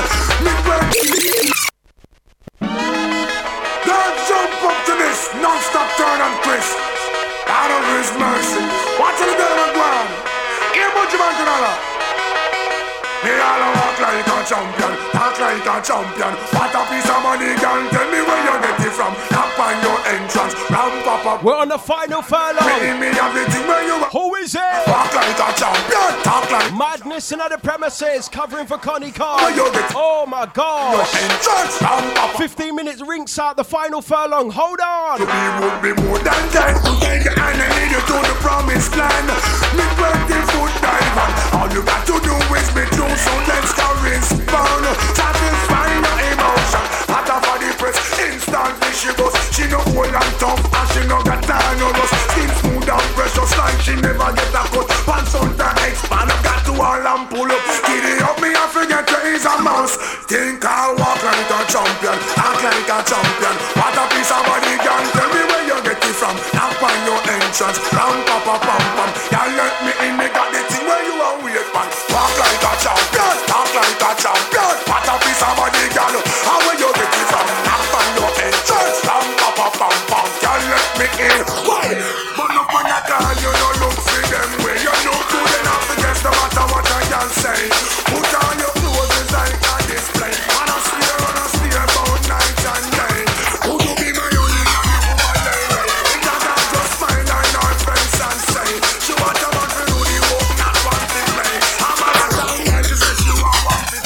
Don't jump up to this non-stop turn and twist. Out of His mercy. Watch the girl on the ground. Here, bunch of man. Me all walk like a champion, talk like a champion. What a piece of money, girl. Tell me where you get it from. Knock on your entrance, ramp up. We're on the final furlong. Me have the thing where you. Who is it? Walk like a champion, talk like madness in other premises, covering for Connie Khan. Oh my gosh! Your entrance, ramp up. 15 minutes rinks out the final furlong. Hold on. To be would be more than that. To take you and I lead you to the promised land. Me 20-foot diver. All you got to do is be true. So let's go respond. Satisfy your emotion. Hot off of the press. Instantly she goes. She no old and tough. And she no got time no rust. Skin smooth and precious like she never get a cut. Pants on the expand. Got to all and pull up. Giddy up me and forget you is a mouse. Think I'll walk like a champion. Act like a champion. What a piece of body girl. Tell me where you get it from. Knock on your entrance. Ram pa pa pam pam. Y'all let me in. They got the thing where you are wait man. Walk like a champion. Talk like a champion. What a piece of body girl. How will you get it from? Knock on your entrance. Ram pa pa pam pam. Y'all let me in. Why? But look when I call you, no look for them way. You look good enough against no matter what I can say. Put on your clothes is like a display. On a steer about night and day. Would you be my only overlay? It doesn't just smile on our face and say she want a man to do the work, not want to play. I'm a down here, she says she want to play.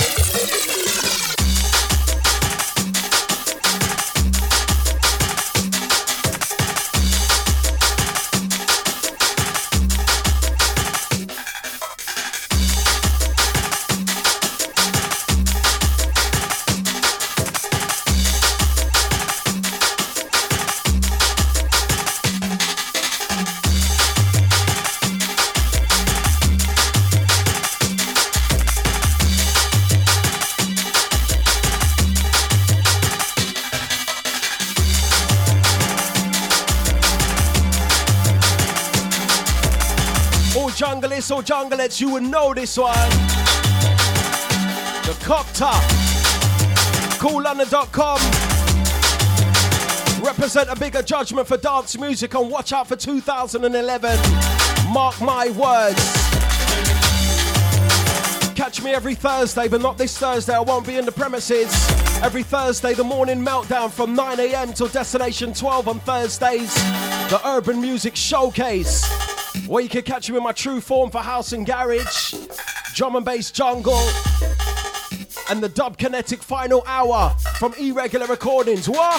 So junglettes, you would know this one. The Copter. CoolLondon.com. Represent a bigger judgment for dance music and watch out for 2011. Mark my words. Catch me every Thursday, but not this Thursday. I won't be in the premises. Every Thursday, the morning meltdown from 9 a.m. till Destination 12 on Thursdays. The Urban Music Showcase, where you can catch me in my true form for house and garage, drum and bass jungle, and the Dub Kinetic final hour from Irregular Recordings. What?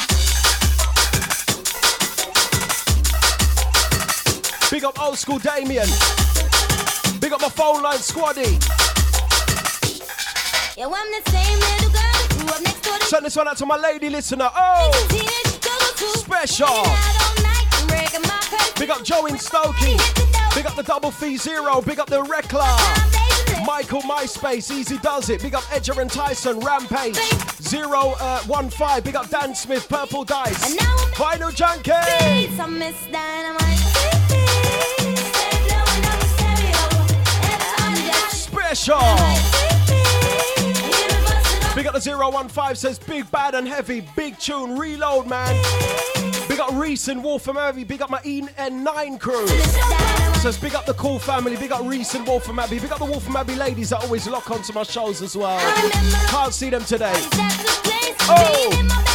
Big up Old School Damien. Big up my phone line squaddy. Yeah, I'm the same little girl who grew up next door to. Send this one out to my lady listener. Oh, special. Big up Joe in Stokey. Big up the Double Fee Zero. Big up the Rekla. Michael MySpace. Easy Does It. Big up Edger and Tyson. Rampage. 015. Big up Dan Smith. Purple Dice. Vinyl Junkie. Special. Big up the 015 says big, bad and heavy. Big tune. Reload, man. Big up Reese and Wolfram Abbey. Big up my EN9 crew. Says big up the Cool family. Big up Reese and Wolfram Abbey. Big up the Wolfram Abbey ladies that always lock onto my shows as well. Can't see them today. Oh!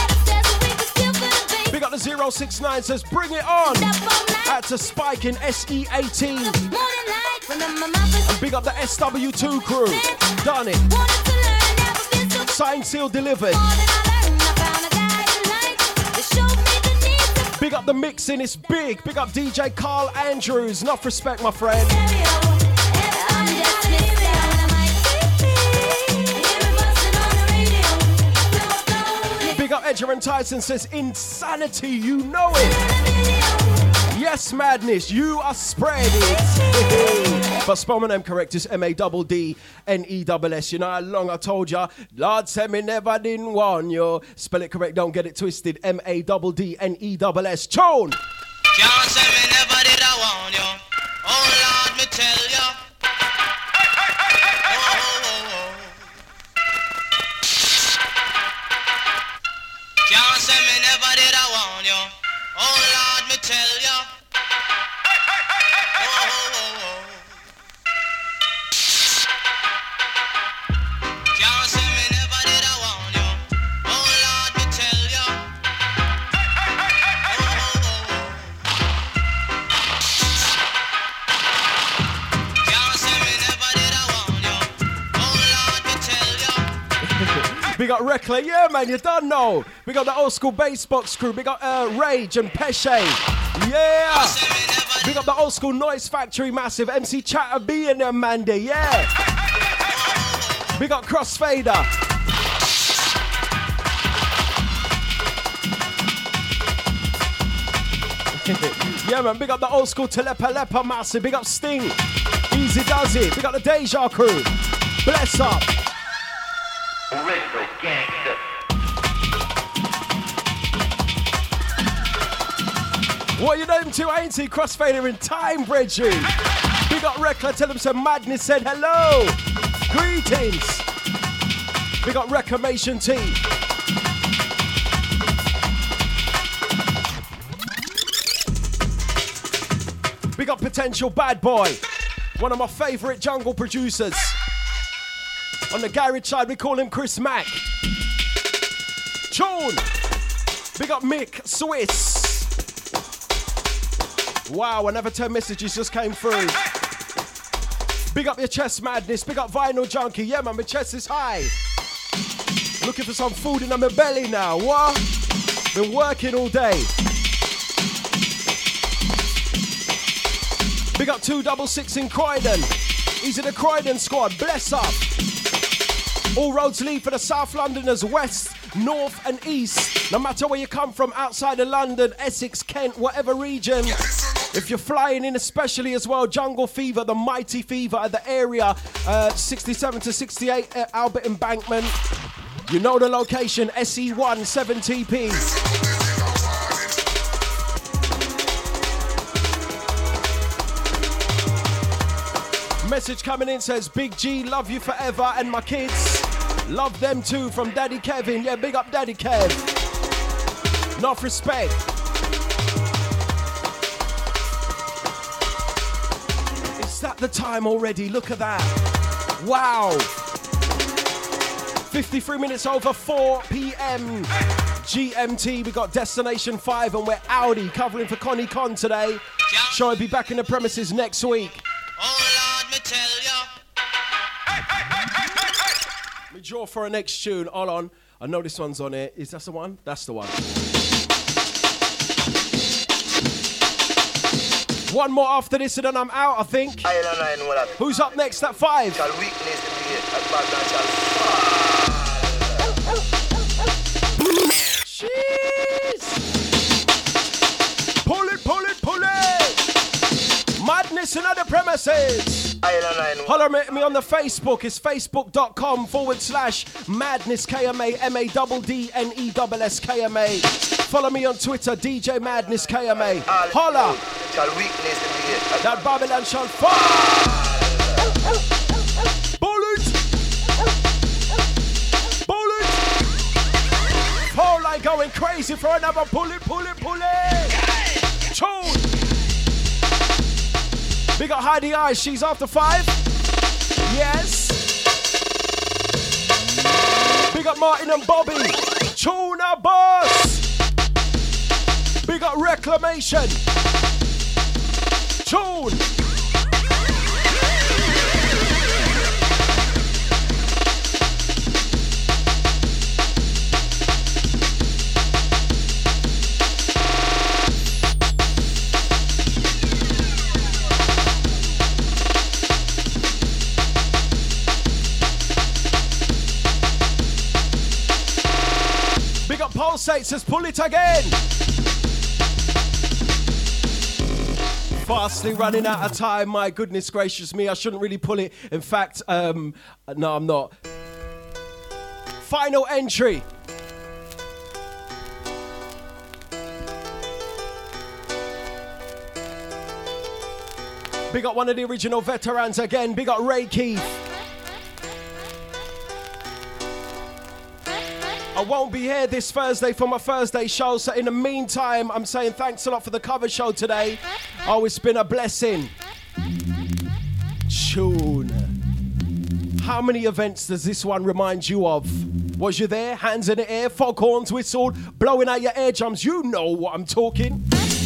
Big up the 069 says bring it on. Out to Spike in SE18. And big up the SW2 crew. Done it. Signed, sealed, delivered. Big up the mixing, it's big. Big up DJ Carl Andrews. Enough respect, my friend. Big up Edger and Tyson says insanity, you know it. Yes, madness, you are spread it. But spell my name correct, it's MADDNESS. You know how long I told ya? Lord said me never didn't warn you. Spell it correct, don't get it twisted. MADDNESS. Tone! Can't say me never did I warn you. Oh Lord, me tell ya. Can't say me never did I warn you. Oh Lord, me tell ya. Can't say me never did I warn you. Oh Lord, me tell ya. Can't say me never did I warn you. Oh Lord, me tell ya. Big up Rekla, yeah man, you done know. Big up the Old School Bass Box crew. Big up Rage and Pesce. Yeah. Big up the Old School Noise Factory massive. MC Chatter B and them Mandy, yeah. Big up Crossfader. Yeah man, big up the Old School Telepa Lepa massive. Big up Sting. Easy Does It. Big up the Deja crew. Bless up. Retro Gangster. What you know him to, ain't he? Crossfader in time, Bridgie. Big up Rekla, tell him some madness said hello. Greetings. Big up Reclamation T. Big up Potential Bad Boy. One of my favourite jungle producers. On the garage side, we call him Chris Mack. Tune. Big up Mick Swiss. Wow, another 10 messages just came through. Big up your chest madness. Big up Vinyl Junkie. Yeah, man, my chest is high. Looking for some food in my belly now. What? Been working all day. Big up 266 in Croydon. Easy the Croydon squad. Bless up. All roads lead for the South Londoners, west, north and east. No matter where you come from, outside of London, Essex, Kent, whatever region. If you're flying in especially as well, Jungle Fever, the Mighty Fever at the area, 67 to 68 Albert Embankment. You know the location, SE1 7TP. Message coming in says, Big G, love you forever, and my kids, love them too, from Daddy Kevin. Yeah, big up Daddy Kev. Enough respect. Is that the time already? Look at that. Wow. 53 minutes over 4 p.m. GMT. We got Destination 5 and we're Audi covering for Connie Con today. Sure, I'll be back in the premises next week. Oh Lord, me tell ya. Let me draw for our next tune. Hold on. I know this one's on it. Is that the one? That's the one. One more after this and then I'm out, I think. Who's up next at 5? Jeez. Pull it, pull it, pull it. Madness in other premises. Holler at me on the Facebook. It's facebook.com/Madness KMA MADDNESS KMA. Follow me on Twitter, DJ Madness KMA. Holla. That Babylon shall fall. Bullet. Bullet. Fall like going crazy for another pull it, pull it, pull it. Tune. Big up Heidi Eyes, she's after 5. Yes. Big up Martin and Bobby. Tuna Boss. Big up Reclamation. Tune. Big up Pulsate says pull it again. Fastly running out of time. My goodness gracious me, I shouldn't really pull it. In fact, no, I'm not. Final entry. Big up one of the original veterans again. Big up Ray Keith. I won't be here this Thursday for my Thursday show, so in the meantime, I'm saying thanks a lot for the cover show today. Oh, it's been a blessing. Tune. How many events does this one remind you of? Was you there? Hands in the air, foghorns whistled, blowing out your air drums. You know what I'm talking.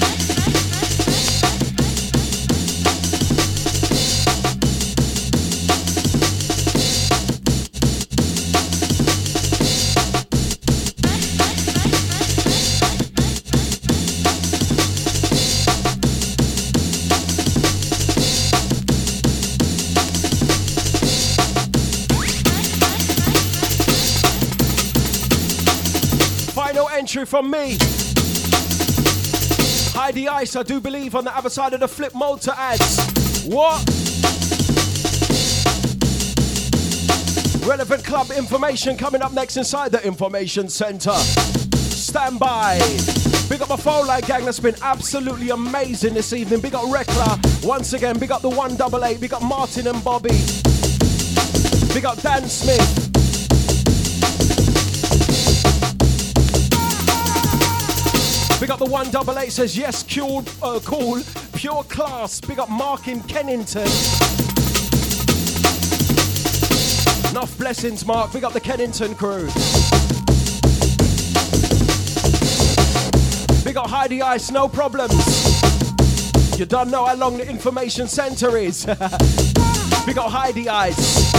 Entry from me. Heidi Ice, I do believe, on the other side of the Flip Motor ads. What? Relevant club information coming up next inside the information center. Stand by. Big up my phone line gang, that's been absolutely amazing this evening. Big up Rekla. Once again, big up the 188. Big up Martin and Bobby. Big up Dan Smith. Big up the 188 says yes, cool, pure class. Big up Mark in Kennington. Enough blessings, Mark. Big up the Kennington crew. Big up Heidi Ice, no problems. You don't know how long the information center is. Big up Heidi Ice.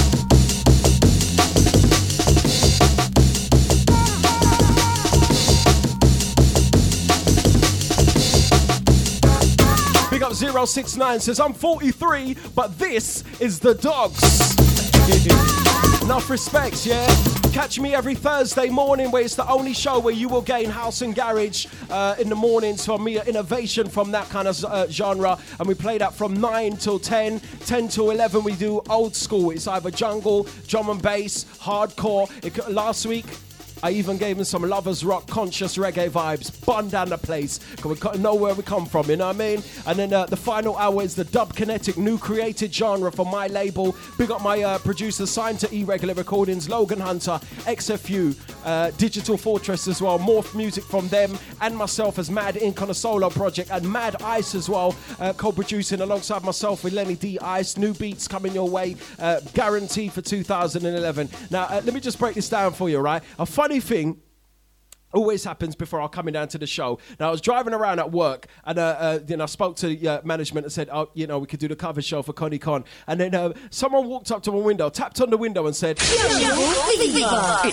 Big up 069 says, I'm 43, but this is the Dogs. Enough respects, yeah? Catch me every Thursday morning where it's the only show where you will gain house and garage in the mornings from me, innovation from that kind of genre. And we play that from 9 till 10, 10 till 11 we do old school. It's either jungle, drum and bass, hardcore. Last week, I even gave him some Lovers Rock conscious reggae vibes. Bun down the place. Because we know where we come from, you know what I mean? And then the final hour is the Dub Kinetic new created genre for my label. Big up my producer signed to Irregular Recordings, Logan Hunter, XFU, Digital Fortress as well. More music from them and myself as Mad Ink on a solo project, and Mad Ice as well, co-producing alongside myself with Lenny D Ice. New beats coming your way, guaranteed for 2011. Now, let me just break this down for you, right? A funny thing always happens before I'm coming down to the show. Now, I was driving around at work, and I spoke to management and said, "Oh, we could do the cover show for Connie Con." And then someone walked up to my window, tapped on the window, and said, "It's